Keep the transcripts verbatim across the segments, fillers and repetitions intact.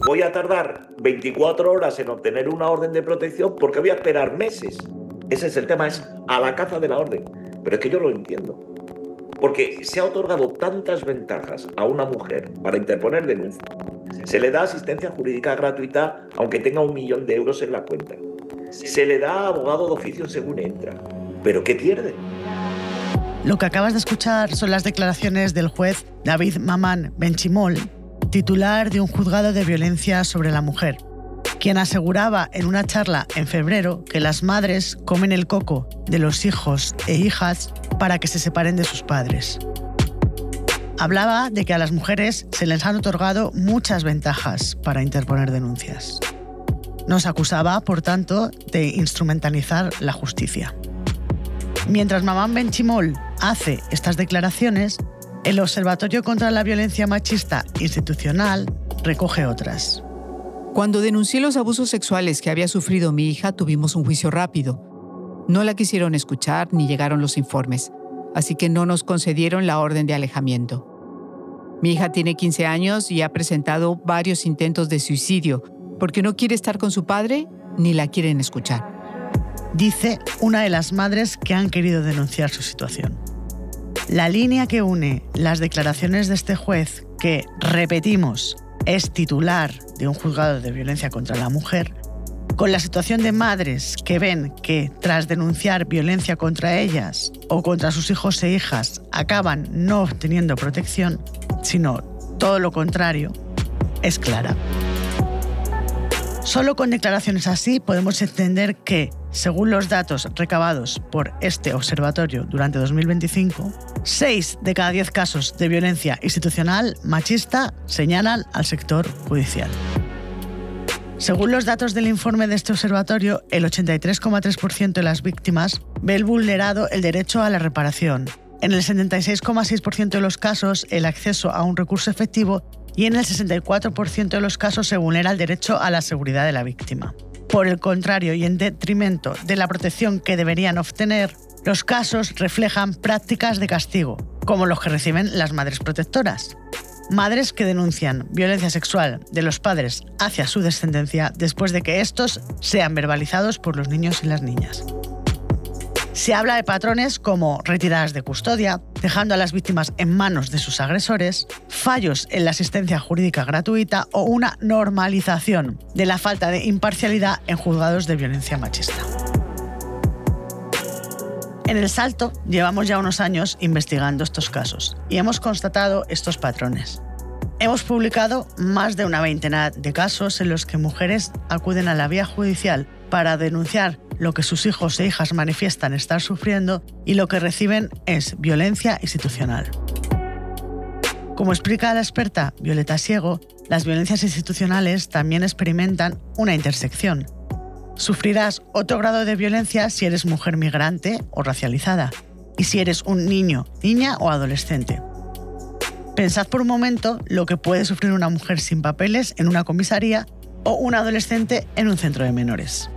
voy a tardar veinticuatro horas en obtener una orden de protección porque voy a esperar meses. Ese es el tema, es a la caza de la orden. Pero es que yo lo entiendo. Porque se ha otorgado tantas ventajas a una mujer para interponer denuncia. Se le da asistencia jurídica gratuita aunque tenga un millón de euros en la cuenta. Se le da abogado de oficio según entra. ¿Pero qué pierde? Lo que acabas de escuchar son las declaraciones del juez David Mamán Benchimol, titular de un juzgado de violencia sobre la mujer, quien aseguraba en una charla en febrero que las madres comen el coco de los hijos e hijas para que se separen de sus padres. Hablaba de que a las mujeres se les han otorgado muchas ventajas para interponer denuncias. Nos acusaba, por tanto, de instrumentalizar la justicia. Mientras Mamán Benchimol hace estas declaraciones, el Observatorio contra la Violencia Machista Institucional recoge otras. Cuando denuncié los abusos sexuales que había sufrido mi hija, tuvimos un juicio rápido. No la quisieron escuchar ni llegaron los informes, así que no nos concedieron la orden de alejamiento. Mi hija tiene quince años y ha presentado varios intentos de suicidio porque no quiere estar con su padre ni la quieren escuchar. Dice una de las madres que han querido denunciar su situación. La línea que une las declaraciones de este juez, que, repetimos, es titular de un juzgado de violencia contra la mujer, con la situación de madres que ven que, tras denunciar violencia contra ellas o contra sus hijos e hijas, acaban no obteniendo protección, sino todo lo contrario, es clara. Solo con declaraciones así podemos entender que, según los datos recabados por este observatorio durante dos mil veinticinco, seis de cada diez casos de violencia institucional machista señalan al sector judicial. Según los datos del informe de este observatorio, el ochenta y tres coma tres por ciento de las víctimas ve vulnerado el derecho a la reparación. En el setenta y seis coma seis por ciento de los casos, el acceso a un recurso efectivo, y en el sesenta y cuatro por ciento de los casos se vulnera el derecho a la seguridad de la víctima. Por el contrario, y en detrimento de la protección que deberían obtener, los casos reflejan prácticas de castigo, como los que reciben las madres protectoras. Madres que denuncian violencia sexual de los padres hacia su descendencia después de que estos sean verbalizados por los niños y las niñas. Se habla de patrones como retiradas de custodia, dejando a las víctimas en manos de sus agresores, fallos en la asistencia jurídica gratuita o una normalización de la falta de imparcialidad en juzgados de violencia machista. En El Salto llevamos ya unos años investigando estos casos y hemos constatado estos patrones. Hemos publicado más de una veintena de casos en los que mujeres acuden a la vía judicial para denunciar lo que sus hijos e hijas manifiestan estar sufriendo y lo que reciben es violencia institucional. Como explica la experta Violeta Siego, las violencias institucionales también experimentan una intersección. Sufrirás otro grado de violencia si eres mujer migrante o racializada, y si eres un niño, niña o adolescente. Pensad por un momento lo que puede sufrir una mujer sin papeles en una comisaría o un adolescente en un centro de menores.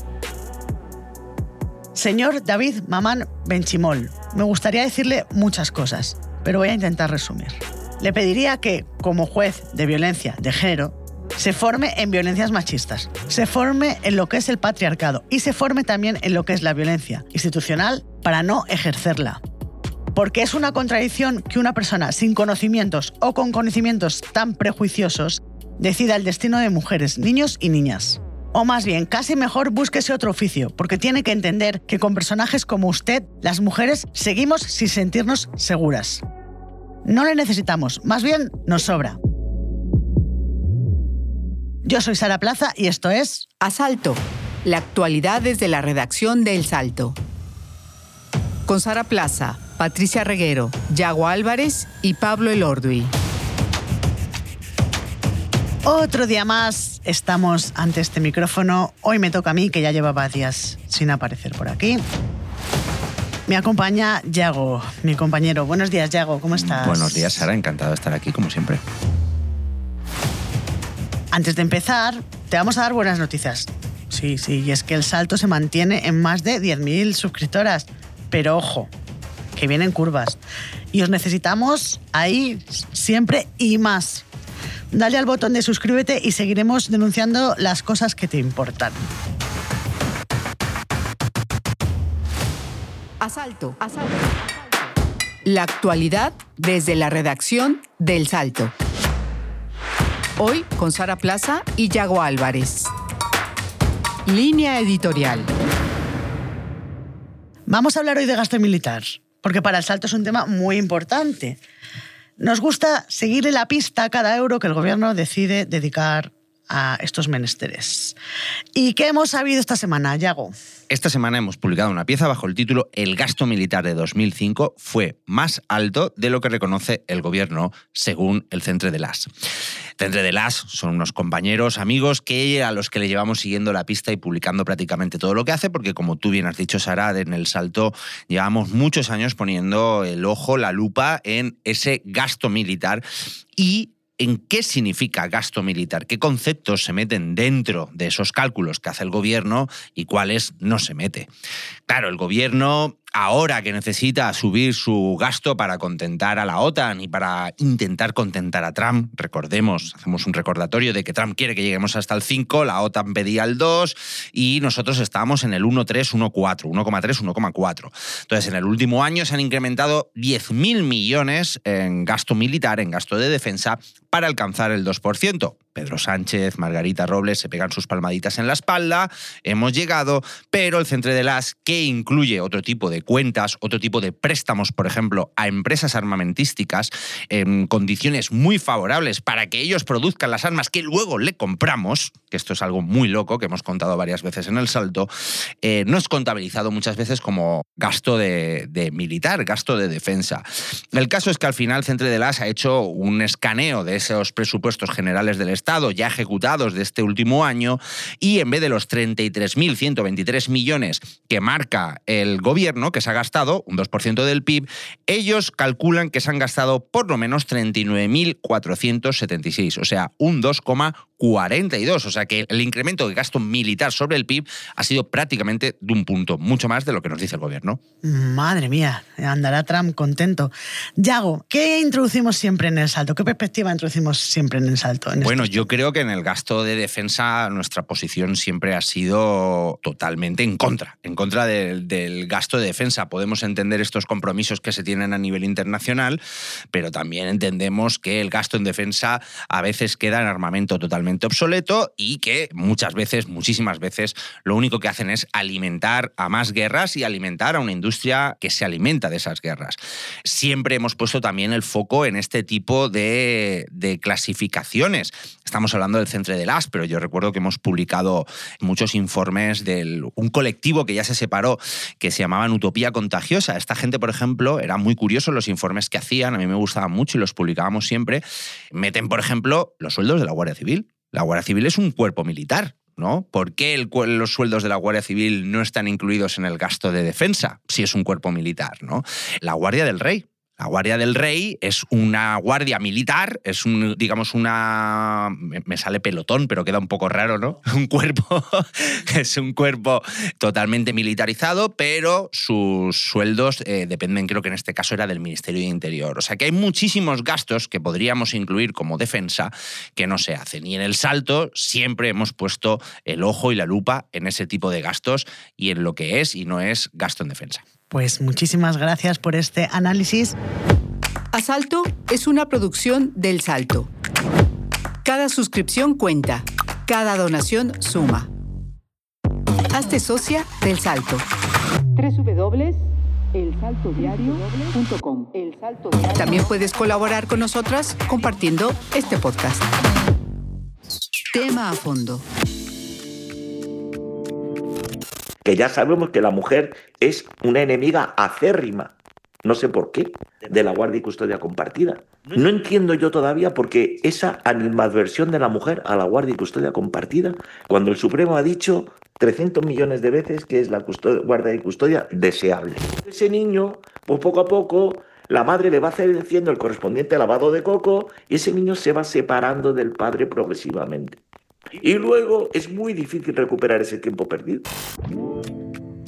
Señor David Mamán Benchimol, me gustaría decirle muchas cosas, pero voy a intentar resumir. Le pediría que, como juez de violencia de género, se forme en violencias machistas, se forme en lo que es el patriarcado y se forme también en lo que es la violencia institucional para no ejercerla. Porque es una contradicción que una persona sin conocimientos o con conocimientos tan prejuiciosos decida el destino de mujeres, niños y niñas. O más bien, casi mejor búsquese otro oficio, porque tiene que entender que con personajes como usted, las mujeres seguimos sin sentirnos seguras. No le necesitamos, más bien nos sobra. Yo soy Sara Plaza y esto es Asalto, la actualidad desde la redacción de El Salto. Con Sara Plaza, Patricia Reguero, Yago Álvarez y Pablo Elorduy. Otro día más estamos ante este micrófono. Hoy me toca a mí, que ya llevaba días sin aparecer por aquí. Me acompaña Yago, mi compañero. Buenos días, Yago, ¿cómo estás? Buenos días, Sara. Encantado de estar aquí, como siempre. Antes de empezar, te vamos a dar buenas noticias. Sí, sí, y es que El Salto se mantiene en más de diez mil suscriptoras. Pero ojo, que vienen curvas. Y os necesitamos ahí siempre y más. dale al botón de suscríbete y seguiremos denunciando las cosas que te importan. Asalto, asalto. La actualidad desde la redacción del Salto. Hoy con Sara Plaza y Yago Álvarez. Línea editorial. Vamos a hablar hoy de gasto militar, porque para el Salto es un tema muy importante. Nos gusta seguirle la pista a cada euro que el gobierno decide dedicar a estos menesteres. ¿Y qué hemos sabido esta semana, Yago? Esta semana hemos publicado una pieza bajo el título El gasto militar de dos mil cinco fue más alto de lo que reconoce el gobierno, según el Centre de l'As. Centre de l'As son unos compañeros, amigos, que a los que le llevamos siguiendo la pista y publicando prácticamente todo lo que hace, porque como tú bien has dicho, Sara, en El Salto llevamos muchos años poniendo el ojo, la lupa en ese gasto militar y ¿en qué significa gasto militar? ¿Qué conceptos se meten dentro de esos cálculos que hace el gobierno y cuáles no se mete? Claro, el gobierno, ahora que necesita subir su gasto para contentar a la OTAN y para intentar contentar a Trump, recordemos, hacemos un recordatorio de que Trump quiere que lleguemos hasta el cinco, la OTAN pedía el dos y nosotros estábamos en el uno coma tres, uno coma cuatro, uno coma tres, uno coma cuatro. Entonces, en el último año se han incrementado diez mil millones en gasto militar, en gasto de defensa, para alcanzar el dos por ciento. Pedro Sánchez, Margarita Robles se pegan sus palmaditas en la espalda, hemos llegado, pero el Centre de l'As, que incluye otro tipo de cuentas, otro tipo de préstamos, por ejemplo, a empresas armamentísticas, en condiciones muy favorables para que ellos produzcan las armas que luego le compramos, que esto es algo muy loco, que hemos contado varias veces en El Salto, eh, no es contabilizado muchas veces como gasto de, de militar, gasto de defensa. El caso es que al final el Centre de l'As ha hecho un escaneo de esos presupuestos generales del Estado ya ejecutados de este último año y en vez de los treinta y tres mil ciento veintitrés millones que marca el gobierno, que se ha gastado, un dos por ciento del P I B, ellos calculan que se han gastado por lo menos treinta y nueve mil cuatrocientos setenta y seis, o sea, un dos coma cuarenta y dos, o sea que el incremento de gasto militar sobre el P I B ha sido prácticamente de un punto, mucho más de lo que nos dice el gobierno. Madre mía, andará Trump contento. Yago, ¿qué introducimos siempre en El Salto? ¿Qué perspectiva introducimos siempre en El Salto? En bueno, yo creo que en el gasto de defensa nuestra posición siempre ha sido totalmente en contra, en contra del, del gasto de defensa. Podemos entender estos compromisos que se tienen a nivel internacional, pero también entendemos que el gasto en defensa a veces queda en armamento totalmente obsoleto y que muchas veces, muchísimas veces, lo único que hacen es alimentar a más guerras y alimentar a una industria que se alimenta de esas guerras. Siempre hemos puesto también el foco en este tipo de, de clasificaciones. Estamos hablando del Centre de l'As, pero yo recuerdo que hemos publicado muchos informes de un colectivo que ya se separó, que se llamaban Utopía Contagiosa. Esta gente, por ejemplo, era muy curioso los informes que hacían, a mí me gustaban mucho y los publicábamos siempre. Meten, por ejemplo, los sueldos de la Guardia Civil. La Guardia Civil es un cuerpo militar, ¿no? ¿Por qué el, los sueldos de la Guardia Civil no están incluidos en el gasto de defensa si es un cuerpo militar, ¿no? La Guardia del Rey. La Guardia del Rey es una guardia militar, es un, digamos, una... me sale pelotón, pero queda un poco raro, ¿no? Un cuerpo, es un cuerpo totalmente militarizado, pero sus sueldos eh, dependen, creo que en este caso era del Ministerio de Interior. O sea que hay muchísimos gastos que podríamos incluir como defensa que no se hacen. Y en El Salto siempre hemos puesto el ojo y la lupa en ese tipo de gastos y en lo que es y no es gasto en defensa. Pues muchísimas gracias por este análisis. Asalto es una producción del Salto. Cada suscripción cuenta, cada donación suma. Hazte socia del Salto. doble u doble u doble u punto el salto diario punto com. También puedes colaborar con nosotras compartiendo este podcast. Tema a fondo. Que ya sabemos que la mujer es una enemiga acérrima, no sé por qué, de la guardia y custodia compartida. No entiendo yo todavía por qué esa animadversión de la mujer a la guardia y custodia compartida, cuando el Supremo ha dicho trescientos millones de veces que es la custodia, guardia y custodia deseable. Ese niño, pues poco a poco, la madre le va haciendo el correspondiente lavado de coco y ese niño se va separando del padre progresivamente. Y luego es muy difícil recuperar ese tiempo perdido.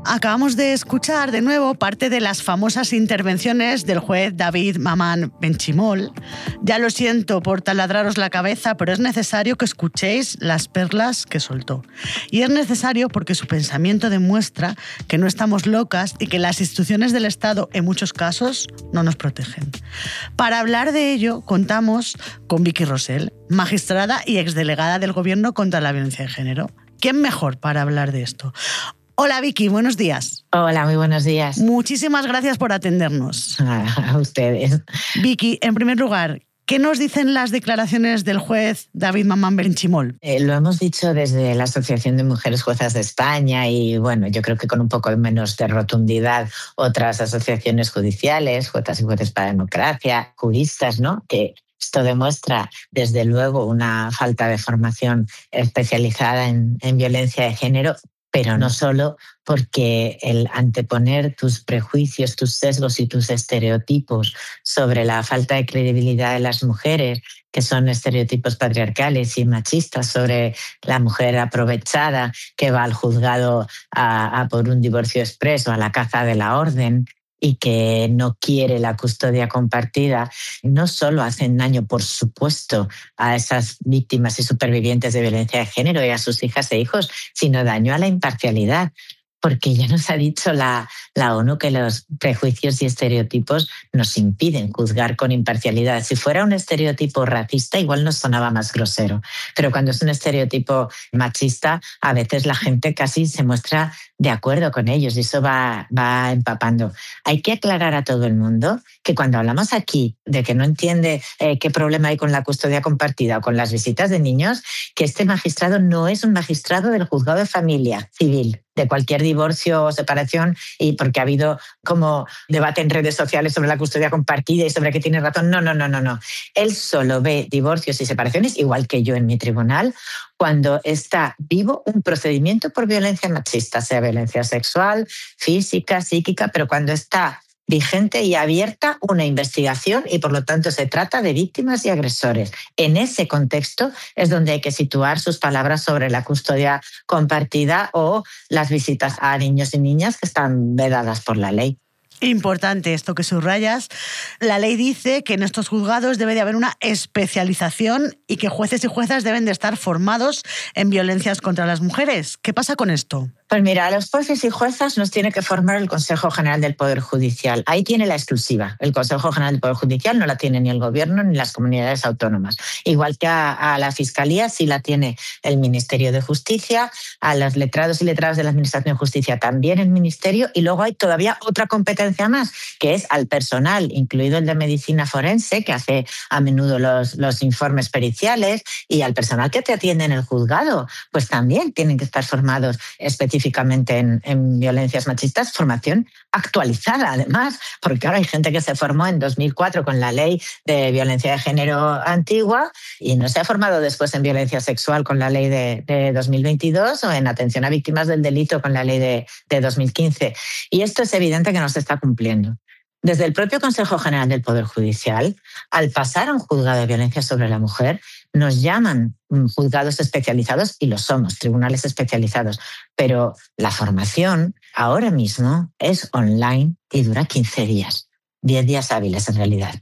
Acabamos de escuchar de nuevo parte de las famosas intervenciones del juez David Mamán Benchimol. Ya lo siento por taladraros la cabeza, pero es necesario que escuchéis las perlas que soltó. Y es necesario porque su pensamiento demuestra que no estamos locas y que las instituciones del Estado, en muchos casos, no nos protegen. Para hablar de ello, contamos con Vicky Rosell, magistrada y exdelegada del Gobierno contra la violencia de género. ¿Quién mejor para hablar de esto? Hola Vicky, buenos días. Hola, muy buenos días. Muchísimas gracias por atendernos. A, a ustedes. Vicky, en primer lugar, ¿qué nos dicen las declaraciones del juez David Mamán Benchimol? Eh, lo hemos dicho desde la Asociación de Mujeres Juezas de España y, bueno, yo creo que con un poco menos de rotundidad otras asociaciones judiciales, juezas y jueces para la democracia, juristas, ¿no?, que esto demuestra, desde luego, una falta de formación especializada en, en violencia de género, pero no solo, porque el anteponer tus prejuicios, tus sesgos y tus estereotipos sobre la falta de credibilidad de las mujeres, que son estereotipos patriarcales y machistas, sobre la mujer aprovechada que va al juzgado a, a por un divorcio expreso, a la caza de la orden, y que no quiere la custodia compartida, no solo hacen daño, por supuesto, a esas víctimas y supervivientes de violencia de género y a sus hijas e hijos, sino daño a la imparcialidad. Porque ya nos ha dicho la, la ONU que los prejuicios y estereotipos nos impiden juzgar con imparcialidad. Si fuera un estereotipo racista, igual nos sonaba más grosero. Pero cuando es un estereotipo machista, a veces la gente casi se muestra de acuerdo con ellos y eso va, va empapando. Hay que aclarar a todo el mundo que cuando hablamos aquí de que no entiende eh, qué problema hay con la custodia compartida o con las visitas de niños, que este magistrado no es un magistrado del juzgado de familia civil, de cualquier divorcio o separación, y porque ha habido como debate en redes sociales sobre la custodia compartida y sobre qué tiene razón. No, no, no, no, no. Él solo ve divorcios y separaciones, igual que yo en mi tribunal, cuando está vivo un procedimiento por violencia machista, sea violencia sexual, física, psíquica, pero cuando está vigente y abierta una investigación y por lo tanto se trata de víctimas y agresores. En ese contexto es donde hay que situar sus palabras sobre la custodia compartida o las visitas a niños y niñas que están vedadas por la ley. Importante esto que subrayas. La ley dice que en estos juzgados debe de haber una especialización y que jueces y juezas deben de estar formados en violencias contra las mujeres. ¿Qué pasa con esto? Pues mira, a los jueces y juezas nos tiene que formar el Consejo General del Poder Judicial. Ahí tiene la exclusiva. El Consejo General del Poder Judicial no la tiene ni el Gobierno ni las comunidades autónomas. Igual que a, a la Fiscalía sí la tiene el Ministerio de Justicia, a los letrados y letradas de la Administración de Justicia también el Ministerio, y luego hay todavía otra competencia más, que es al personal, incluido el de Medicina Forense, que hace a menudo los, los informes periciales, y al personal que te atiende en el juzgado, pues también tienen que estar formados específicamente específicamente en, en violencias machistas, formación actualizada además, porque ahora hay gente que se formó en dos mil cuatro con la ley de violencia de género antigua y no se ha formado después en violencia sexual con la ley de, de dos mil veintidós o en atención a víctimas del delito con la ley de, de dos mil quince. Y esto es evidente que no se está cumpliendo. Desde el propio Consejo General del Poder Judicial, al pasar a un juzgado de violencia sobre la mujer, nos llaman juzgados especializados y lo somos, tribunales especializados. Pero la formación ahora mismo es online y dura quince días, diez días hábiles en realidad.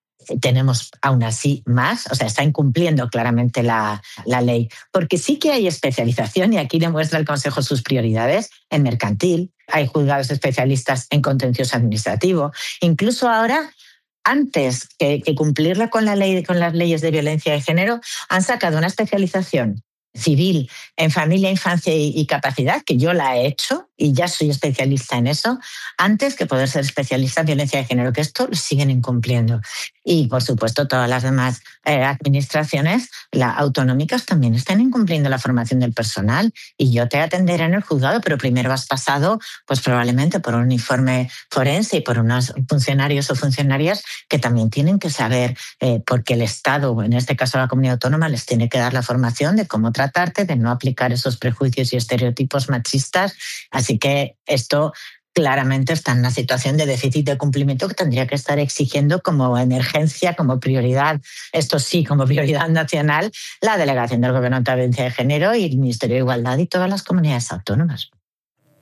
Tenemos aún así más, o sea, está incumpliendo claramente la, la ley, porque sí que hay especialización y aquí demuestra el Consejo sus prioridades en mercantil, hay juzgados especialistas en contencioso administrativo, incluso ahora, antes que, que cumplirla con la ley, con las leyes de violencia de género, han sacado una especialización civil en familia, infancia y, y capacidad, que yo la he hecho y ya soy especialista en eso, antes que poder ser especialista en violencia de género, que esto lo siguen incumpliendo. Y, por supuesto, todas las demás eh, administraciones la, autonómicas también están incumpliendo la formación del personal y yo te atenderé en el juzgado, pero primero has pasado pues probablemente por un informe forense y por unos funcionarios o funcionarias que también tienen que saber, eh, porque el Estado, en este caso la comunidad autónoma, les tiene que dar la formación de cómo tratarte, de no aplicar esos prejuicios y estereotipos machistas. Así que esto claramente está en una situación de déficit de cumplimiento que tendría que estar exigiendo como emergencia, como prioridad, esto sí, como prioridad nacional, la Delegación del Gobierno contra la Violencia de Género y el Ministerio de Igualdad y todas las comunidades autónomas.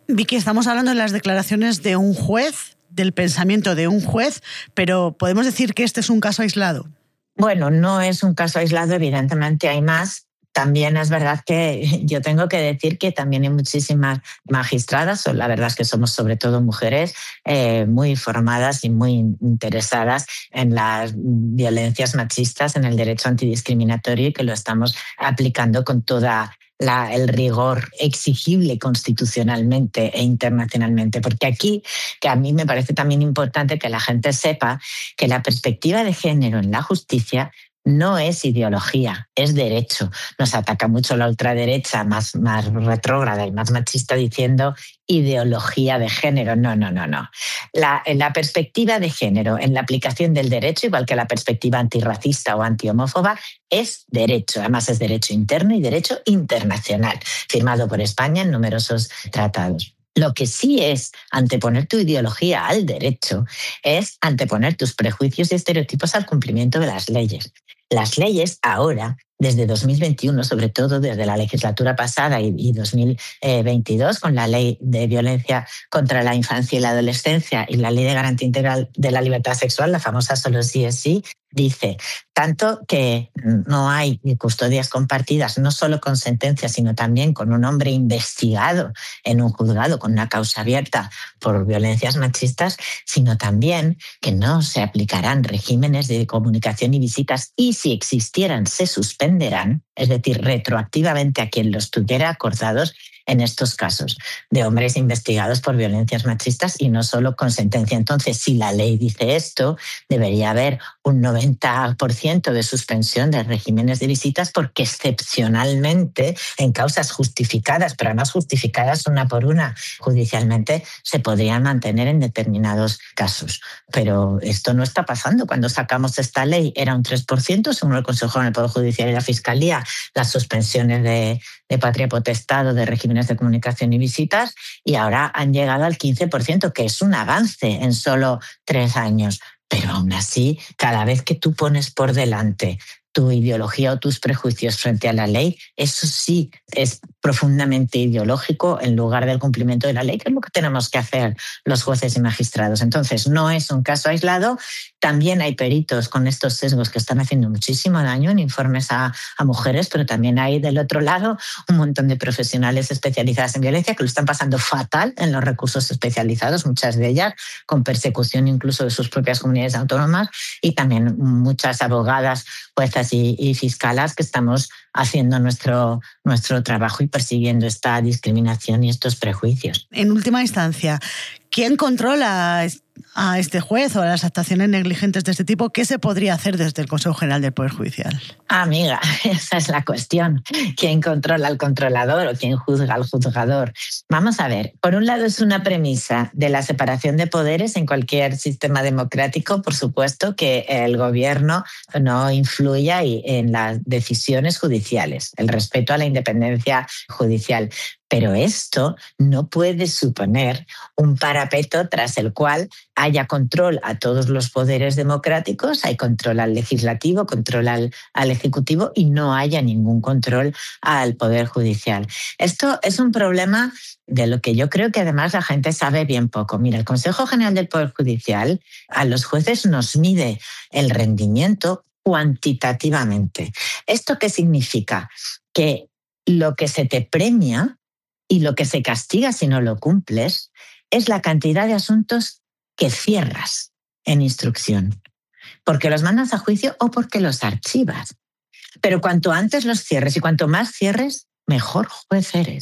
Vicky, estamos hablando de las declaraciones de un juez, del pensamiento de un juez, pero ¿podemos decir que este es un caso aislado? Bueno, no es un caso aislado, evidentemente hay más. También es verdad que yo tengo que decir que también hay muchísimas magistradas, la verdad es que somos sobre todo mujeres eh, muy formadas y muy interesadas en las violencias machistas, en el derecho antidiscriminatorio y que lo estamos aplicando con toda La, el rigor exigible constitucionalmente e internacionalmente. Porque aquí, que a mí me parece también importante que la gente sepa que la perspectiva de género en la justicia no es ideología, es derecho. Nos ataca mucho la ultraderecha más, más retrógrada y más machista diciendo ideología de género. No, no, no, no. La, la perspectiva de género en la aplicación del derecho, igual que la perspectiva antirracista o antihomófoba, es derecho. Además es derecho interno y derecho internacional, firmado por España en numerosos tratados. Lo que sí es anteponer tu ideología al derecho es anteponer tus prejuicios y estereotipos al cumplimiento de las leyes. Las leyes ahora, desde dos mil veintiuno, sobre todo desde la legislatura pasada y dos mil veintidós, con la Ley de Violencia contra la Infancia y la Adolescencia y la Ley de Garantía Integral de la Libertad Sexual, la famosa Solo sí es sí, dice tanto que no hay custodias compartidas, no solo con sentencia, sino también con un hombre investigado en un juzgado con una causa abierta por violencias machistas, sino también que no se aplicarán regímenes de comunicación y visitas y si existieran se suspenderán, es decir, retroactivamente a quien los tuviera acordados en estos casos de hombres investigados por violencias machistas y no solo con sentencia. Entonces, si la ley dice esto, debería haber un noventa por ciento de suspensión de regímenes de visitas porque excepcionalmente en causas justificadas, pero además justificadas una por una judicialmente, se podrían mantener en determinados casos. Pero esto no está pasando. Cuando sacamos esta ley era un tres por ciento, según el Consejo General del Poder Judicial y la Fiscalía, las suspensiones de, de patria potestad o de regímenes de comunicación y visitas, y ahora han llegado al quince por ciento, que es un avance en solo tres años. Pero aún así, cada vez que tú pones por delante tu ideología o tus prejuicios frente a la ley, eso sí es profundamente ideológico en lugar del cumplimiento de la ley, que es lo que tenemos que hacer los jueces y magistrados. Entonces, no es un caso aislado. También hay peritos con estos sesgos que están haciendo muchísimo daño en informes a, a mujeres, pero también hay del otro lado un montón de profesionales especializadas en violencia que lo están pasando fatal en los recursos especializados, muchas de ellas con persecución incluso de sus propias comunidades autónomas, y también muchas abogadas, juezas y, y fiscalas que estamos haciendo nuestro, nuestro trabajo y persiguiendo esta discriminación y estos prejuicios. En última instancia, ¿quién controla a este juez o a las actuaciones negligentes de este tipo? ¿Qué se podría hacer desde el Consejo General del Poder Judicial? Amiga, esa es la cuestión. ¿Quién controla al controlador o quién juzga al juzgador? Vamos a ver, por un lado es una premisa de la separación de poderes en cualquier sistema democrático, por supuesto, que el gobierno no influya en las decisiones judiciales, el respeto a la independencia judicial. Pero esto no puede suponer un parapeto tras el cual haya control a todos los poderes democráticos, hay control al legislativo, control al, al ejecutivo y no haya ningún control al poder judicial. Esto es un problema de lo que yo creo que además la gente sabe bien poco. Mira, el Consejo General del Poder Judicial a los jueces nos mide el rendimiento cuantitativamente. ¿Esto qué significa? Que lo que se te premia y lo que se castiga si no lo cumples es la cantidad de asuntos que cierras en instrucción, porque los mandas a juicio o porque los archivas. Pero cuanto antes los cierres y cuanto más cierres, mejor juez eres.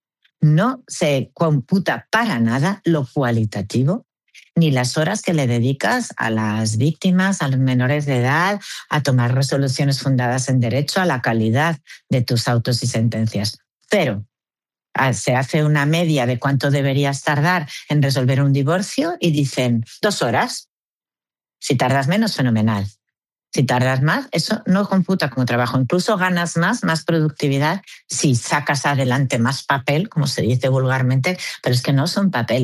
No se computa para nada lo cualitativo ni las horas que le dedicas a las víctimas, a los menores de edad, a tomar resoluciones fundadas en derecho, a la calidad de tus autos y sentencias. Cero. Se hace una media de cuánto deberías tardar en resolver un divorcio y dicen dos horas. Si tardas menos, fenomenal. Si tardas más, eso no computa como trabajo. Incluso ganas más, más productividad si sacas adelante más papel, como se dice vulgarmente, pero es que no son papeles,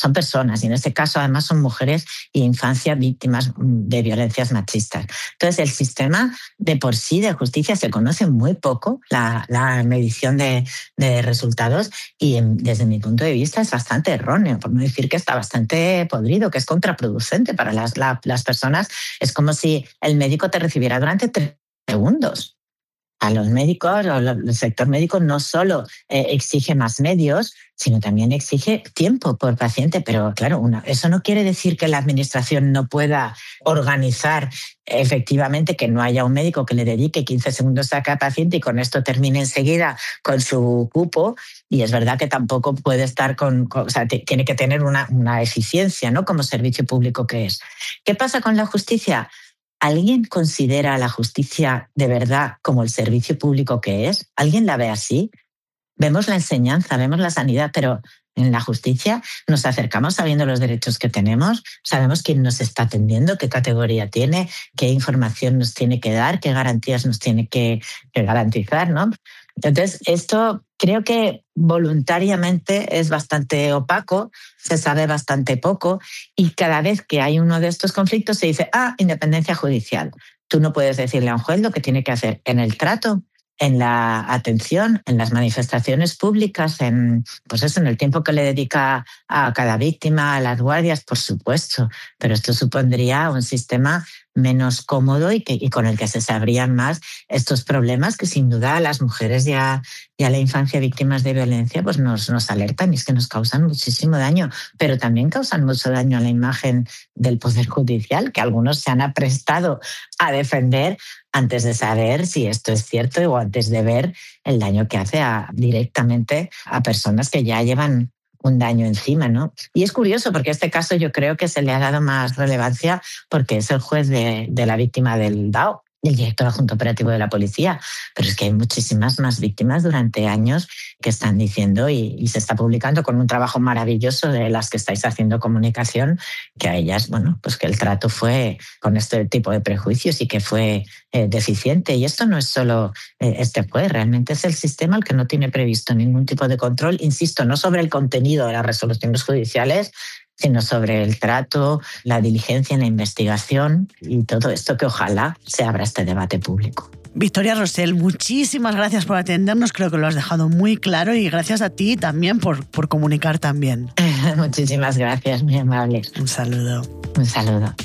son personas y en este caso además son mujeres e infancia víctimas de violencias machistas. Entonces el sistema de por sí de justicia se conoce muy poco, la, la medición de, de resultados, y en, desde mi punto de vista es bastante erróneo, por no decir que está bastante podrido, que es contraproducente para las, la, las personas. Es como si el médico te recibiera durante tres segundos. A los médicos, o el sector médico no solo eh, exige más medios, sino también exige tiempo por paciente. Pero claro, una, eso no quiere decir que la administración no pueda organizar efectivamente que no haya un médico que le dedique quince segundos a cada paciente y con esto termine enseguida con su cupo. Y es verdad que tampoco puede estar con... con o sea, t- tiene que tener una, una eficiencia, ¿no?, como servicio público que es. ¿Qué pasa con la justicia? ¿Alguien considera a la justicia de verdad como el servicio público que es? ¿Alguien la ve así? Vemos la enseñanza, vemos la sanidad, pero en la justicia nos acercamos sabiendo los derechos que tenemos, sabemos quién nos está atendiendo, qué categoría tiene, qué información nos tiene que dar, qué garantías nos tiene que, que garantizar, ¿no? Entonces, esto creo que voluntariamente es bastante opaco, se sabe bastante poco y cada vez que hay uno de estos conflictos se dice, ah, independencia judicial. Tú no puedes decirle a un juez lo que tiene que hacer en el trato, en la atención, en las manifestaciones públicas, en, pues eso, en el tiempo que le dedica a cada víctima, a las guardias, por supuesto. Pero esto supondría un sistema menos cómodo y, que, y con el que se sabrían más estos problemas que sin duda a las mujeres y a, y a la infancia víctimas de violencia pues nos, nos alertan y es que nos causan muchísimo daño, pero también causan mucho daño a la imagen del Poder Judicial, que algunos se han aprestado a defender antes de saber si esto es cierto o antes de ver el daño que hace a, directamente a personas que ya llevan un daño encima, ¿no? Y es curioso porque este caso yo creo que se le ha dado más relevancia porque es el juez de, de la víctima del D A O, el director adjunto operativo de la policía, pero es que hay muchísimas más víctimas durante años que están diciendo y, y se está publicando con un trabajo maravilloso de las que estáis haciendo comunicación, que a ellas, bueno, pues que el trato fue con este tipo de prejuicios y que fue eh, deficiente. Y esto no es solo eh, este juez, realmente es el sistema el que no tiene previsto ningún tipo de control, insisto, no sobre el contenido de las resoluciones judiciales, sino sobre el trato, la diligencia en la investigación y todo esto que ojalá se abra este debate público. Victoria Rosell, muchísimas gracias por atendernos, creo que lo has dejado muy claro y gracias a ti también por, por comunicar también. Muchísimas gracias, muy amable. Un saludo. Un saludo.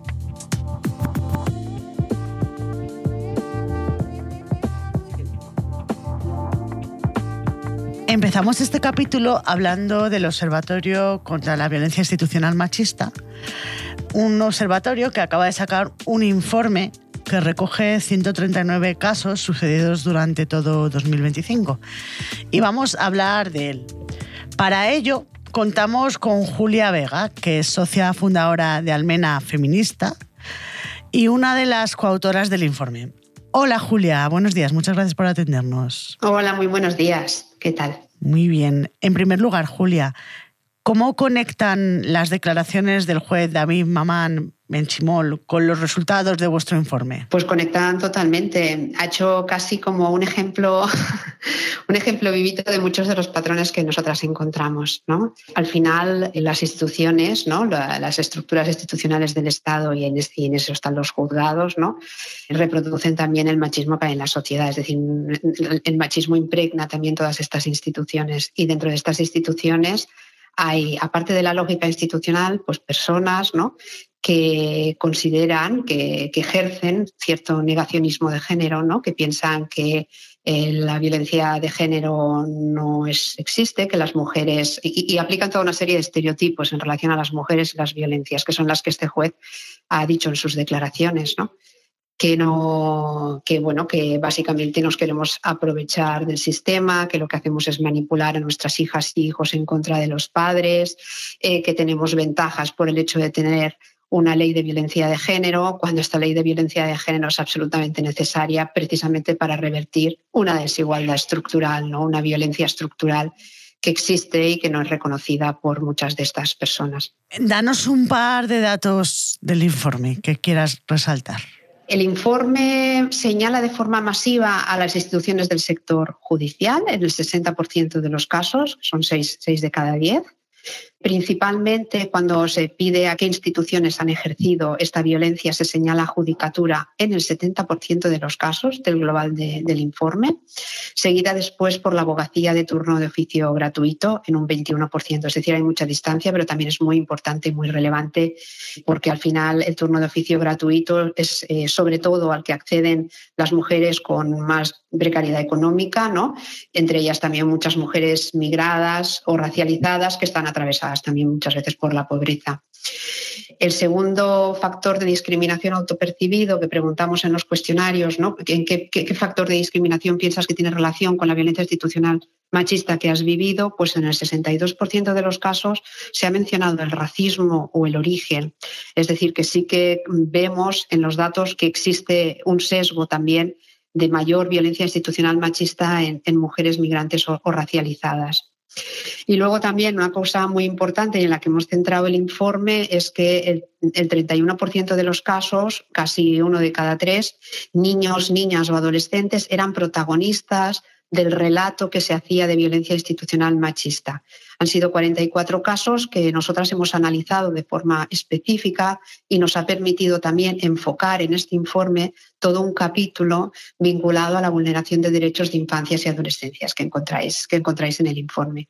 Empezamos este capítulo hablando del Observatorio contra la Violencia Institucional Machista, un observatorio que acaba de sacar un informe que recoge ciento treinta y nueve casos sucedidos durante todo dos mil veinticinco. Y vamos a hablar de él. Para ello, contamos con Julia Vega, que es socia fundadora de Almena Feminista y una de las coautoras del informe. Hola Julia, buenos días, muchas gracias por atendernos. Hola, muy buenos días, ¿qué tal? Muy bien. En primer lugar, Julia, ¿cómo conectan las declaraciones del juez David Mamán Benchimol con los resultados de vuestro informe? Pues conectan totalmente. Ha hecho casi como un ejemplo, un ejemplo vivito de muchos de los patrones que nosotras encontramos, ¿no? Al final, las instituciones, ¿no?, las estructuras institucionales del Estado, y en, y en eso están los juzgados, ¿no?, reproducen también el machismo que hay en la sociedad. Es decir, el machismo impregna también todas estas instituciones y dentro de estas instituciones hay, aparte de la lógica institucional, pues personas, ¿no?, que consideran, que, que ejercen cierto negacionismo de género, ¿no?, que piensan que eh, la violencia de género no es, existe, que las mujeres... Y, y aplican toda una serie de estereotipos en relación a las mujeres y las violencias, que son las que este juez ha dicho en sus declaraciones, ¿no? Que, no, que, bueno, que básicamente nos queremos aprovechar del sistema, que lo que hacemos es manipular a nuestras hijas y hijos en contra de los padres, eh, que tenemos ventajas por el hecho de tener una ley de violencia de género, cuando esta ley de violencia de género es absolutamente necesaria precisamente para revertir una desigualdad estructural, ¿no?, una violencia estructural que existe y que no es reconocida por muchas de estas personas. Danos un par de datos del informe que quieras resaltar. El informe señala de forma masiva a las instituciones del sector judicial en el sesenta por ciento de los casos, son seis, seis de cada diez. Principalmente cuando se pide a qué instituciones han ejercido esta violencia, se señala judicatura en el setenta por ciento de los casos del global de, del informe, seguida después por la abogacía de turno de oficio gratuito en un veintiuno por ciento. Es decir, hay mucha distancia, pero también es muy importante y muy relevante porque al final el turno de oficio gratuito es eh, sobre todo al que acceden las mujeres con más precariedad económica, ¿no? Entre ellas también muchas mujeres migradas o racializadas que están atravesadas también muchas veces por la pobreza. El segundo factor de discriminación autopercibido que preguntamos en los cuestionarios, ¿no? ¿En qué, qué, qué factor de discriminación piensas que tiene relación con la violencia institucional machista que has vivido? Pues en el sesenta y dos por ciento de los casos se ha mencionado el racismo o el origen. Es decir, que sí que vemos en los datos que existe un sesgo también de mayor violencia institucional machista en, en mujeres migrantes o, o racializadas. Y luego también una cosa muy importante en la que hemos centrado el informe es que el, el treinta y uno por ciento de los casos, casi uno de cada tres, niños, niñas o adolescentes eran protagonistas del relato que se hacía de violencia institucional machista. Han sido cuarenta y cuatro casos que nosotras hemos analizado de forma específica y nos ha permitido también enfocar en este informe todo un capítulo vinculado a la vulneración de derechos de infancias y adolescencias que encontráis, que encontráis en el informe.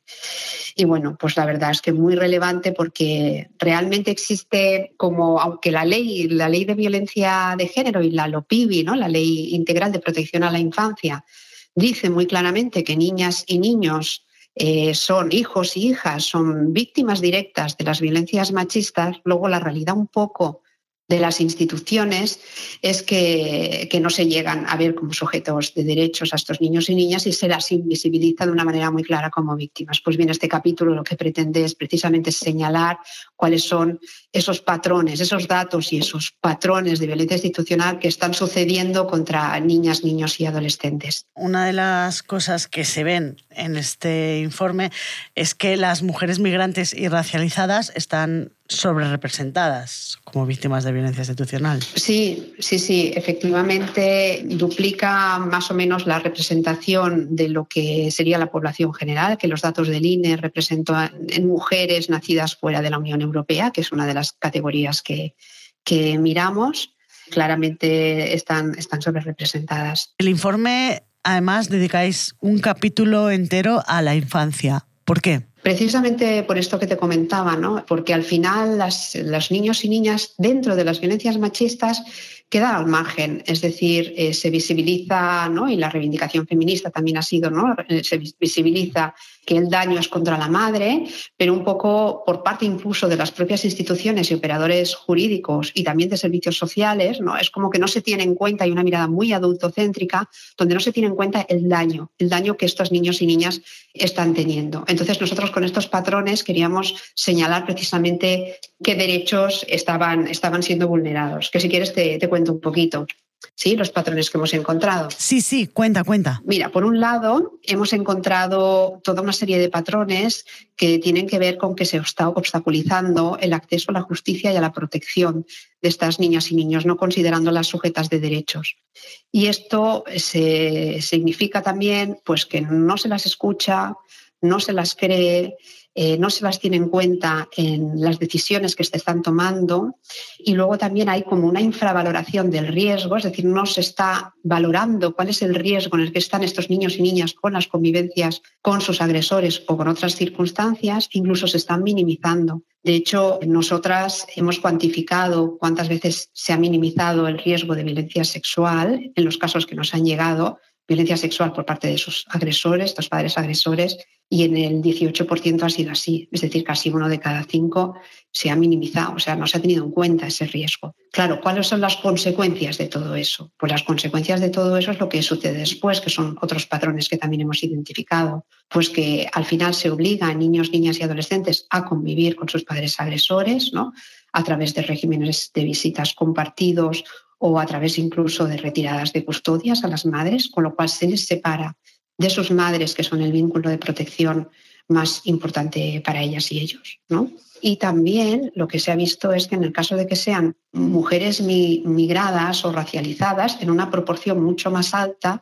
Y bueno, pues la verdad es que muy relevante porque realmente existe como, aunque la ley, la ley de violencia de género y la LOPIVI, ¿no? La Ley Integral de Protección a la Infancia, dice muy claramente que niñas y niños eh, son hijos y hijas, son víctimas directas de las violencias machistas. Luego la realidad un poco de las instituciones es que, que no se llegan a ver como sujetos de derechos a estos niños y niñas y se las invisibiliza de una manera muy clara como víctimas. Pues bien, este capítulo lo que pretende es precisamente señalar cuáles son esos patrones, esos datos y esos patrones de violencia institucional que están sucediendo contra niñas, niños y adolescentes. Una de las cosas que se ven en este informe es que las mujeres migrantes y racializadas están sobrerepresentadas como víctimas de violencia institucional. Sí, sí, sí, efectivamente duplica más o menos la representación de lo que sería la población general, que los datos del I N E representan en mujeres nacidas fuera de la Unión Europea, que es una de las categorías que, que miramos. Claramente están, están sobrerepresentadas. El informe, además, dedicáis un capítulo entero a la infancia. ¿Por qué? Precisamente por esto que te comentaba, ¿no? Porque al final las, los niños y niñas dentro de las violencias machistas quedan al margen, es decir, eh, se visibiliza, ¿no? Y la reivindicación feminista también ha sido, ¿no? Se visibiliza que el daño es contra la madre, pero un poco por parte incluso de las propias instituciones y operadores jurídicos y también de servicios sociales, ¿no? Es como que no se tiene en cuenta, hay una mirada muy adultocéntrica, donde no se tiene en cuenta el daño, el daño que estos niños y niñas están teniendo. Entonces nosotros con estos patrones queríamos señalar precisamente qué derechos estaban, estaban siendo vulnerados. Que si quieres te, te cuento un poquito. Sí, los patrones que hemos encontrado. Sí, sí, cuenta, cuenta. Mira, por un lado, hemos encontrado toda una serie de patrones que tienen que ver con que se está obstaculizando el acceso a la justicia y a la protección de estas niñas y niños, no considerándolas sujetas de derechos. Y esto se, significa también pues, que no se las escucha, no se las cree, eh, no se las tiene en cuenta en las decisiones que se están tomando y luego también hay como una infravaloración del riesgo, es decir, no se está valorando cuál es el riesgo en el que están estos niños y niñas con las convivencias con sus agresores o con otras circunstancias, incluso se están minimizando. De hecho, nosotras hemos cuantificado cuántas veces se ha minimizado el riesgo de violencia sexual en los casos que nos han llegado, violencia sexual por parte de sus agresores, estos padres agresores, y en el dieciocho por ciento ha sido así, es decir, casi uno de cada cinco se ha minimizado, o sea, no se ha tenido en cuenta ese riesgo. Claro, ¿cuáles son las consecuencias de todo eso? Pues las consecuencias de todo eso es lo que sucede después, que son otros patrones que también hemos identificado, pues que al final se obliga a niños, niñas y adolescentes a convivir con sus padres agresores, ¿no? A través de regímenes de visitas compartidos o a través incluso de retiradas de custodias a las madres, con lo cual se les separa de sus madres, que son el vínculo de protección más importante para ellas y ellos, ¿no? Y también lo que se ha visto es que en el caso de que sean mujeres migradas o racializadas, en una proporción mucho más alta,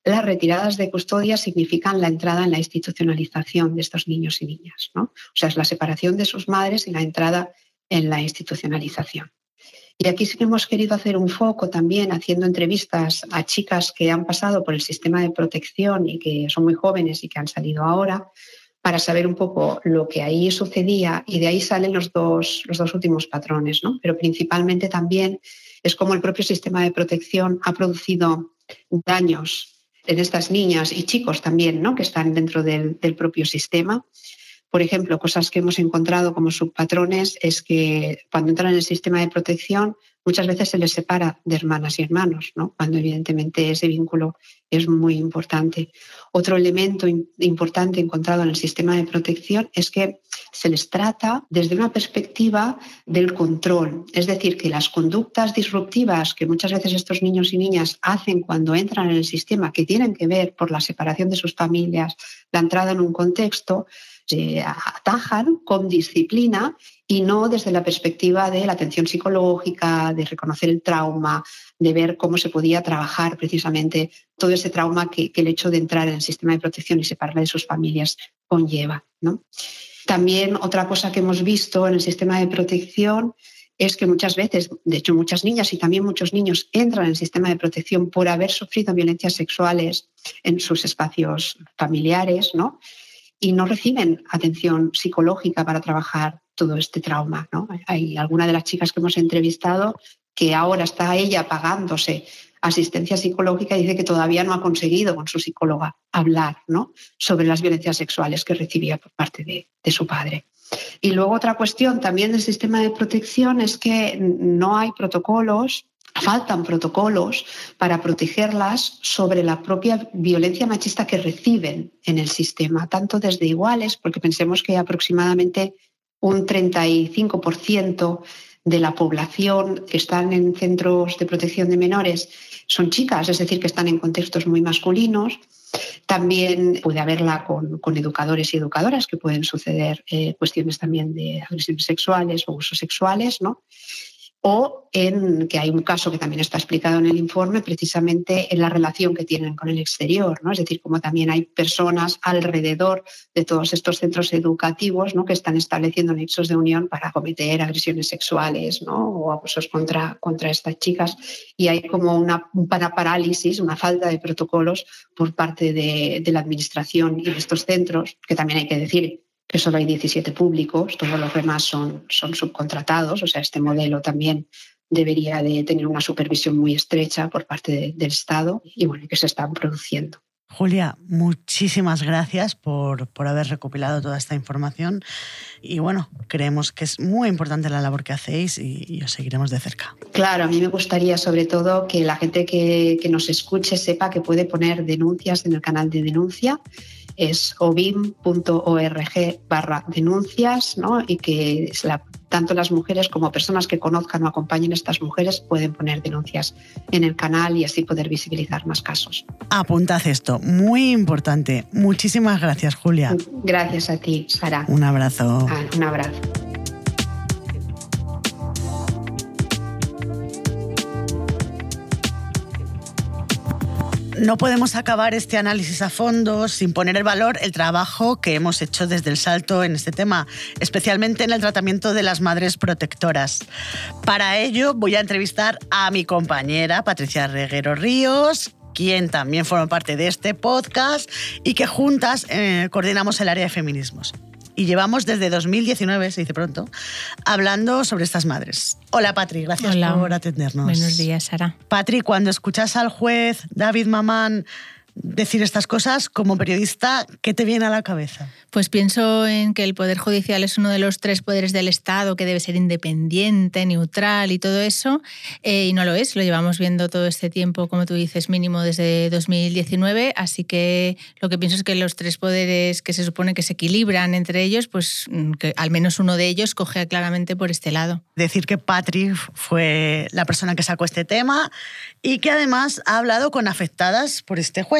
las retiradas de custodia significan la entrada en la institucionalización de estos niños y niñas, ¿no? O sea, es la separación de sus madres y la entrada en la institucionalización. Y aquí sí que hemos querido hacer un foco también haciendo entrevistas a chicas que han pasado por el sistema de protección y que son muy jóvenes y que han salido ahora, para saber un poco lo que ahí sucedía, y de ahí salen los dos, los dos últimos patrones, ¿no? Pero principalmente también es como el propio sistema de protección ha producido daños en estas niñas y chicos también, ¿no? Que están dentro del, del propio sistema. Por ejemplo, cosas que hemos encontrado como subpatrones es que cuando entran en el sistema de protección muchas veces se les separa de hermanas y hermanos, ¿no? Cuando evidentemente ese vínculo es muy importante. Otro elemento importante encontrado en el sistema de protección es que se les trata desde una perspectiva del control. Es decir, que las conductas disruptivas que muchas veces estos niños y niñas hacen cuando entran en el sistema, que tienen que ver por la separación de sus familias, la entrada en un contexto, se atajan con disciplina y no desde la perspectiva de la atención psicológica, de reconocer el trauma, de ver cómo se podía trabajar precisamente todo ese trauma que, que el hecho de entrar en el sistema de protección y separarla de sus familias conlleva, ¿no? También otra cosa que hemos visto en el sistema de protección es que muchas veces, de hecho muchas niñas y también muchos niños entran en el sistema de protección por haber sufrido violencias sexuales en sus espacios familiares, ¿no? Y no reciben atención psicológica para trabajar todo este trauma, ¿no? Hay alguna de las chicas que hemos entrevistado que ahora está ella pagándose asistencia psicológica y dice que todavía no ha conseguido con su psicóloga hablar, ¿no? Sobre las violencias sexuales que recibía por parte de, de su padre. Y luego otra cuestión también del sistema de protección es que no hay protocolos, faltan protocolos para protegerlas sobre la propia violencia machista que reciben en el sistema, tanto desde iguales, porque pensemos que aproximadamente un treinta y cinco por ciento de la población que están en centros de protección de menores son chicas, es decir, que están en contextos muy masculinos. También puede haberla con, con educadores y educadoras, que pueden suceder eh, cuestiones también de agresiones sexuales o abusos sexuales, ¿no? O en que hay un caso que también está explicado en el informe, precisamente en la relación que tienen con el exterior, ¿no? Es decir, como también hay personas alrededor de todos estos centros educativos, ¿no? Que están estableciendo nexos de unión para cometer agresiones sexuales, ¿no? O abusos contra, contra estas chicas. Y hay como una, una parálisis, una falta de protocolos por parte de, de la administración y de estos centros, que también hay que decir que solo hay diecisiete públicos, todos los demás son, son subcontratados, o sea, este modelo también debería de tener una supervisión muy estrecha por parte de, del Estado y bueno, que se están produciendo. Julia, muchísimas gracias por, por haber recopilado toda esta información y bueno, creemos que es muy importante la labor que hacéis y, y os seguiremos de cerca. Claro, a mí me gustaría sobre todo que la gente que, que nos escuche sepa que puede poner denuncias en el canal de denuncia. Es obim punto org barra denuncias, ¿no? Y que la, tanto las mujeres como personas que conozcan o acompañen a estas mujeres pueden poner denuncias en el canal y así poder visibilizar más casos. Apuntad esto, muy importante. Muchísimas gracias, Julia. Gracias a ti, Sara. Un abrazo. Ah, un abrazo. No podemos acabar este análisis a fondo sin poner en valor el trabajo que hemos hecho desde El Salto en este tema, especialmente en el tratamiento de las madres protectoras. Para ello voy a entrevistar a mi compañera Patricia Reguero Ríos, quien también forma parte de este podcast y que juntas eh, coordinamos el área de feminismos. Y llevamos desde dos mil diecinueve, se dice pronto, hablando sobre estas madres. Hola, Patri, gracias Hola. por atendernos. Buenos días, Sara. Patri, cuando escuchas al juez David Mamán decir estas cosas, como periodista, ¿qué te viene a la cabeza? Pues pienso en que el Poder Judicial es uno de los tres poderes del Estado que debe ser independiente, neutral y todo eso, eh, y no lo es. Lo llevamos viendo todo este tiempo, como tú dices, mínimo desde dos mil diecinueve, así que lo que pienso es que los tres poderes que se supone que se equilibran entre ellos, pues que al menos uno de ellos coge claramente por este lado. Decir que Patri fue la persona que sacó este tema y que además ha hablado con afectadas por este juez.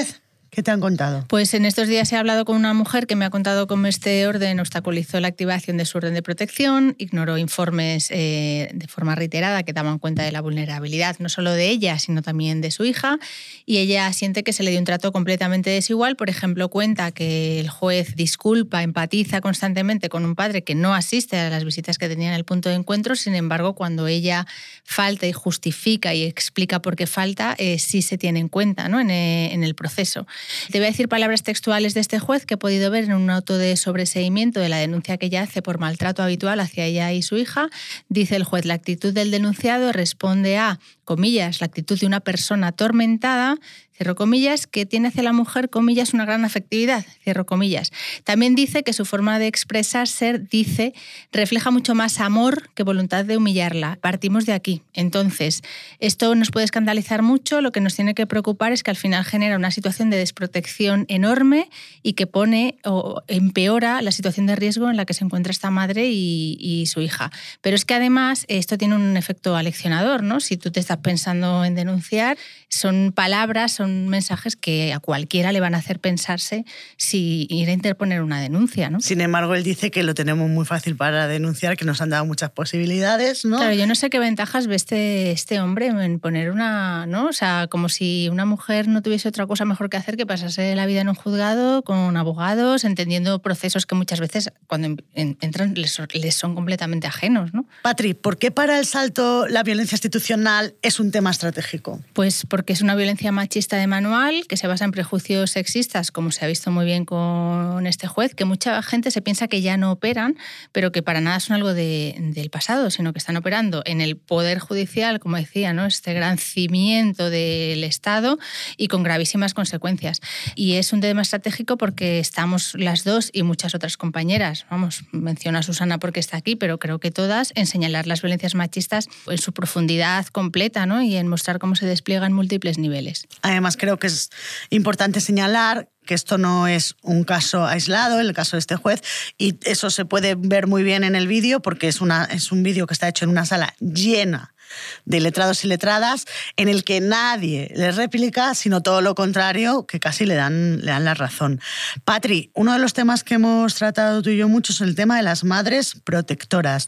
¿Qué te han contado? Pues en estos días he hablado con una mujer que me ha contado cómo este orden obstaculizó la activación de su orden de protección, ignoró informes eh, de forma reiterada que daban cuenta de la vulnerabilidad no solo de ella, sino también de su hija, y ella siente que se le dio un trato completamente desigual. Por ejemplo, cuenta que el juez disculpa, empatiza constantemente con un padre que no asiste a las visitas que tenía en el punto de encuentro, sin embargo, cuando ella falta y justifica y explica por qué falta, eh, sí se tiene en cuenta, ¿no? en, eh, en el proceso. Te voy a decir palabras textuales de este juez que he podido ver en un auto de sobreseimiento de la denuncia que ella hace por maltrato habitual hacia ella y su hija. Dice el juez: la actitud del denunciado responde a, comillas, la actitud de una persona atormentada, cierro comillas, que tiene hacia la mujer, comillas, una gran afectividad, cierro comillas. También dice que su forma de expresarse, dice, refleja mucho más amor que voluntad de humillarla. Partimos de aquí. Entonces, esto nos puede escandalizar mucho. Lo que nos tiene que preocupar es que al final genera una situación de desprotección enorme y que pone o empeora la situación de riesgo en la que se encuentra esta madre y, y su hija. Pero es que además esto tiene un efecto aleccionador, ¿no? Si tú te estás pensando en denunciar, son palabras, son mensajes que a cualquiera le van a hacer pensarse si ir a interponer una denuncia, ¿no? Sin embargo, él dice que lo tenemos muy fácil para denunciar, que nos han dado muchas posibilidades, ¿no? Claro, yo no sé qué ventajas ve este, este hombre en poner una, ¿no? O sea, como si una mujer no tuviese otra cosa mejor que hacer que pasarse la vida en un juzgado con abogados, entendiendo procesos que muchas veces cuando entran les, les son completamente ajenos, ¿no? Patri, ¿por qué para El Salto la violencia institucional es un tema estratégico? Pues porque es una violencia machista de manual que se basa en prejuicios sexistas, como se ha visto muy bien con este juez, que mucha gente se piensa que ya no operan, pero que para nada son algo de, del pasado, sino que están operando en el Poder Judicial, como decía, ¿no? Este gran cimiento del Estado y con gravísimas consecuencias. Y es un tema estratégico porque estamos las dos y muchas otras compañeras, vamos, menciono a Susana porque está aquí, pero creo que todas, en señalar las violencias machistas en su profundidad completa, ¿no? Y en mostrar cómo se despliega en múltiples niveles. Además, creo que es importante señalar que esto no es un caso aislado, el caso de este juez, y eso se puede ver muy bien en el vídeo porque es, una, es un vídeo que está hecho en una sala llena de letrados y letradas en el que nadie le replica, sino todo lo contrario, que casi le dan, le dan la razón. Patri, uno de los temas que hemos tratado tú y yo mucho es el tema de las madres protectoras.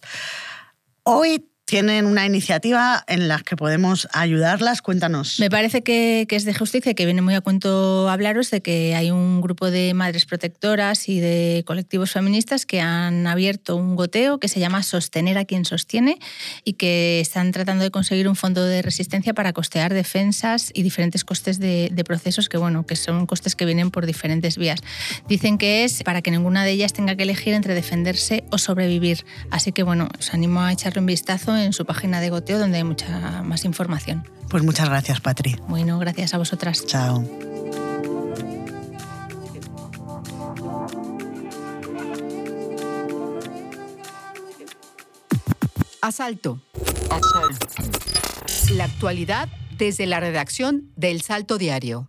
Hoy tienen una iniciativa en la que podemos ayudarlas. Cuéntanos. Me parece que, que es de justicia y que viene muy a cuento hablaros de que hay un grupo de madres protectoras y de colectivos feministas que han abierto un goteo que se llama Sostener a quien sostiene y que están tratando de conseguir un fondo de resistencia para costear defensas y diferentes costes de, de procesos que, bueno, que son costes que vienen por diferentes vías. Dicen que es para que ninguna de ellas tenga que elegir entre defenderse o sobrevivir. Así que, bueno, os animo a echarle un vistazo en su página de goteo donde hay mucha más información. Pues muchas gracias, Patri. Bueno, gracias a vosotras. Chao. Asalto. Asalto. La actualidad desde la redacción de El Salto Diario.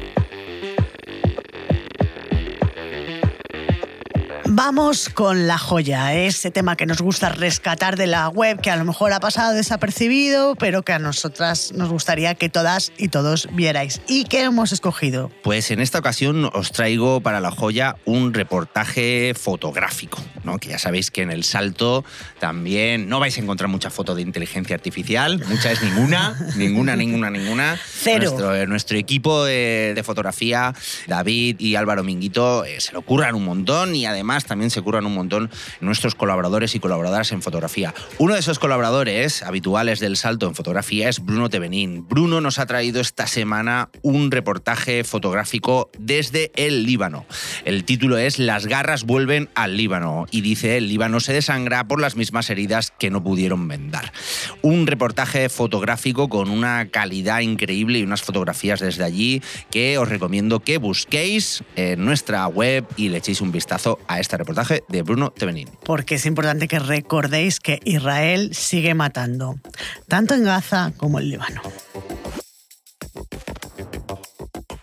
Vamos con la joya, ese tema que nos gusta rescatar de la web, que a lo mejor ha pasado desapercibido, pero que a nosotras nos gustaría que todas y todos vierais. ¿Y qué hemos escogido? Pues en esta ocasión os traigo para la joya un reportaje fotográfico, ¿no? Que ya sabéis que en El Salto también no vais a encontrar mucha foto de inteligencia artificial, mucha es ninguna, ninguna, ninguna, ninguna. Cero. Nuestro, nuestro equipo de, de fotografía, David y Álvaro Minguito, eh, se lo curran un montón y además también se curran un montón nuestros colaboradores y colaboradoras en fotografía. Uno de esos colaboradores habituales del Salto en fotografía es Bruno Tevenin. Bruno nos ha traído esta semana un reportaje fotográfico desde el Líbano. El título es Las garras vuelven al Líbano y dice: el Líbano se desangra por las mismas heridas que no pudieron vendar. Un reportaje fotográfico con una calidad increíble y unas fotografías desde allí que os recomiendo que busquéis en nuestra web y le echéis un vistazo a este reportaje de Bruno Tevenin. Porque es importante que recordéis que Israel sigue matando, tanto en Gaza como en Líbano.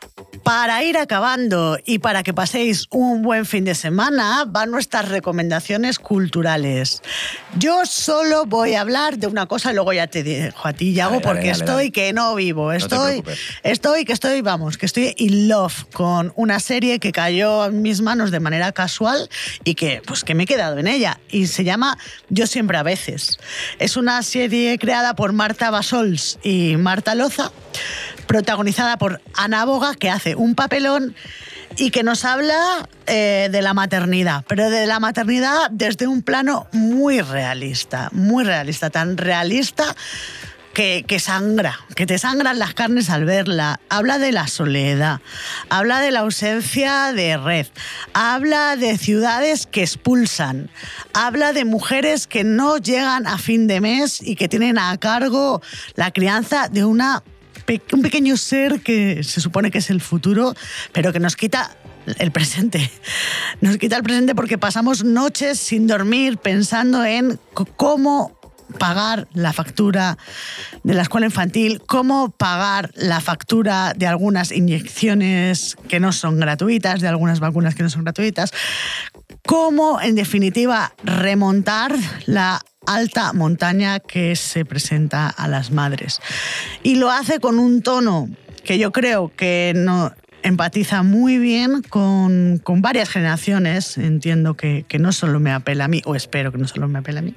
Para ir acabando y para que paséis un buen fin de semana, van nuestras recomendaciones culturales. Yo solo voy a hablar de una cosa y luego ya te dejo a ti, Yago, dale, porque dale, dale, estoy dale. que no vivo. Estoy, no estoy, que estoy, vamos, que estoy in love con una serie que cayó en mis manos de manera casual y que, pues, que me he quedado en ella. Y se llama Yo siempre a veces. Es una serie creada por Marta Bassols y Marta Loza, protagonizada por Ana Boga, que hace un papelón y que nos habla eh, de la maternidad, pero de la maternidad desde un plano muy realista, muy realista, tan realista que, que sangra, que te sangran las carnes al verla. Habla de la soledad, habla de la ausencia de red, habla de ciudades que expulsan, habla de mujeres que no llegan a fin de mes y que tienen a cargo la crianza de una un pequeño ser que se supone que es el futuro, pero que nos quita el presente. Nos quita el presente porque pasamos noches sin dormir pensando en cómo pagar la factura de la escuela infantil, cómo pagar la factura de algunas inyecciones que no son gratuitas, de algunas vacunas que no son gratuitas, cómo, en definitiva, remontar la alta montaña que se presenta a las madres. Y lo hace con un tono que yo creo que no empatiza muy bien con, con varias generaciones. Entiendo que, que no solo me apela a mí, o espero que no solo me apela a mí.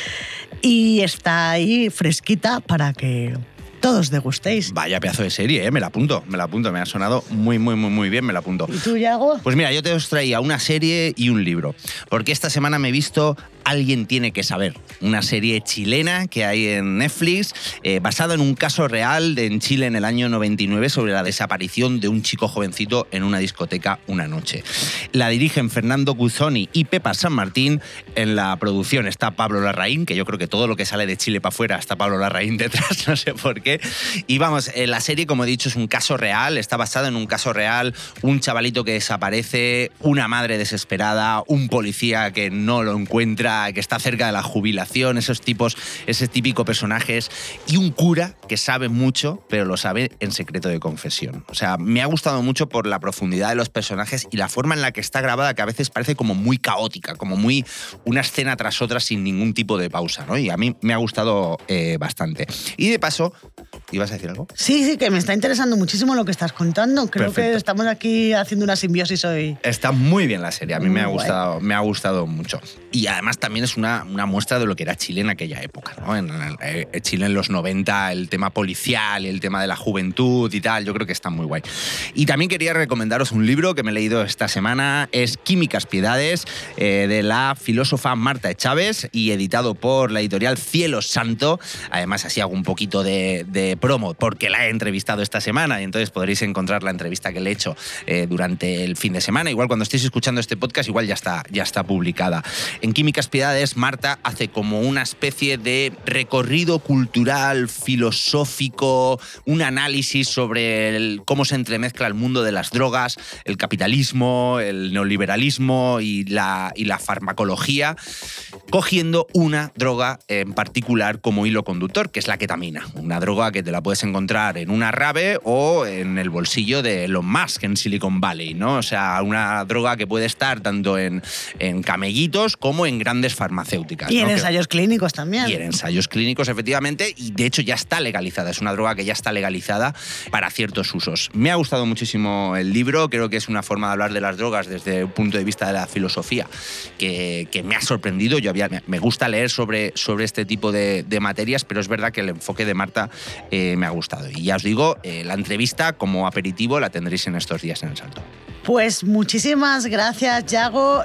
Y está ahí fresquita para que todos degustéis. Vaya pedazo de serie, ¿eh? Me la apunto, me la apunto, me ha sonado muy, muy, muy, muy bien, me la apunto. ¿Y tú, Yago? Pues mira, yo te os traía una serie y un libro, porque esta semana me he visto Alguien tiene que saber, una serie chilena que hay en Netflix, eh, basada en un caso real de en Chile en el año noventa y nueve sobre la desaparición de un chico jovencito en una discoteca una noche. La dirigen Fernando Cuzzoni y Pepa San Martín. En la producción está Pablo Larraín, que yo creo que todo lo que sale de Chile para afuera está Pablo Larraín detrás, no sé por qué. Y vamos, eh, la serie, como he dicho, es un caso real, está basada en un caso real, un chavalito que desaparece, una madre desesperada, un policía que no lo encuentra, que está cerca de la jubilación, esos tipos, ese típico personajes, y un cura que sabe mucho, pero lo sabe en secreto de confesión. O sea, me ha gustado mucho por la profundidad de los personajes y la forma en la que está grabada, que a veces parece como muy caótica, como muy una escena tras otra sin ningún tipo de pausa, ¿no? Y a mí me ha gustado eh, bastante. Y de paso, ¿ibas a decir algo? Sí, sí, que me está interesando muchísimo lo que estás contando. Creo Perfecto. que estamos aquí haciendo una simbiosis hoy. Está muy bien la serie, a mí muy me ha gustado, me ha gustado mucho. Y además también es una, una muestra de lo que era Chile en aquella época, ¿no? En, en, en Chile en los noventa, el tema policial, el tema de la juventud y tal, yo creo que está muy guay. Y también quería recomendaros un libro que me he leído esta semana, es Químicas Piedades, eh, de la filósofa Marta Chávez y editado por la editorial Cielo Santo. Además, así hago un poquito de, de promo porque la he entrevistado esta semana y entonces podréis encontrar la entrevista que le he hecho eh, durante el fin de semana. Igual cuando estéis escuchando este podcast, igual ya está, ya está publicada. En Químicas Piedades, Marta hace como una especie de recorrido cultural, filosófico, un análisis sobre el, cómo se entremezcla el mundo de las drogas, el capitalismo, el neoliberalismo y la, y la farmacología, cogiendo una droga en particular como hilo conductor, que es la ketamina. Una droga que te la puedes encontrar en una rave o en el bolsillo de Elon Musk en Silicon Valley, ¿no? O sea, una droga que puede estar tanto en, en camellitos como en grandes farmacéuticas. Y en ¿no? ensayos que, clínicos también. Y en ensayos clínicos, efectivamente, y de hecho ya está legalizada. Es una droga que ya está legalizada para ciertos usos. Me ha gustado muchísimo el libro, creo que es una forma de hablar de las drogas desde un punto de vista de la filosofía que, que me ha sorprendido. Yo había, me gusta leer sobre, sobre este tipo de, de materias, pero es verdad que el enfoque de Marta eh, me ha gustado. Y ya os digo, eh, la entrevista como aperitivo la tendréis en estos días en El Salto. Pues muchísimas gracias, Yago.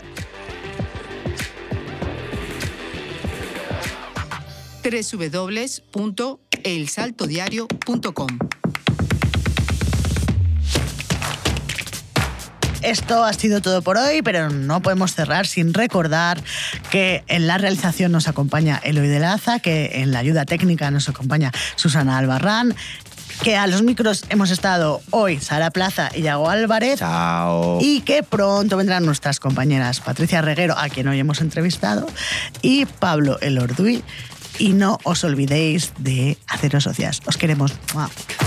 doble u doble u doble u punto el salto diario punto com. Esto ha sido todo por hoy, pero no podemos cerrar sin recordar que en la realización nos acompaña Eloy de Laza, que en la ayuda técnica nos acompaña Susana Albarrán, que a los micros hemos estado hoy Sara Plaza y Yago Álvarez. Chao. Y que pronto vendrán nuestras compañeras Patricia Reguero, a quien hoy hemos entrevistado, y Pablo Elorduy. Y no os olvidéis de haceros socias. Os queremos. ¡Mua!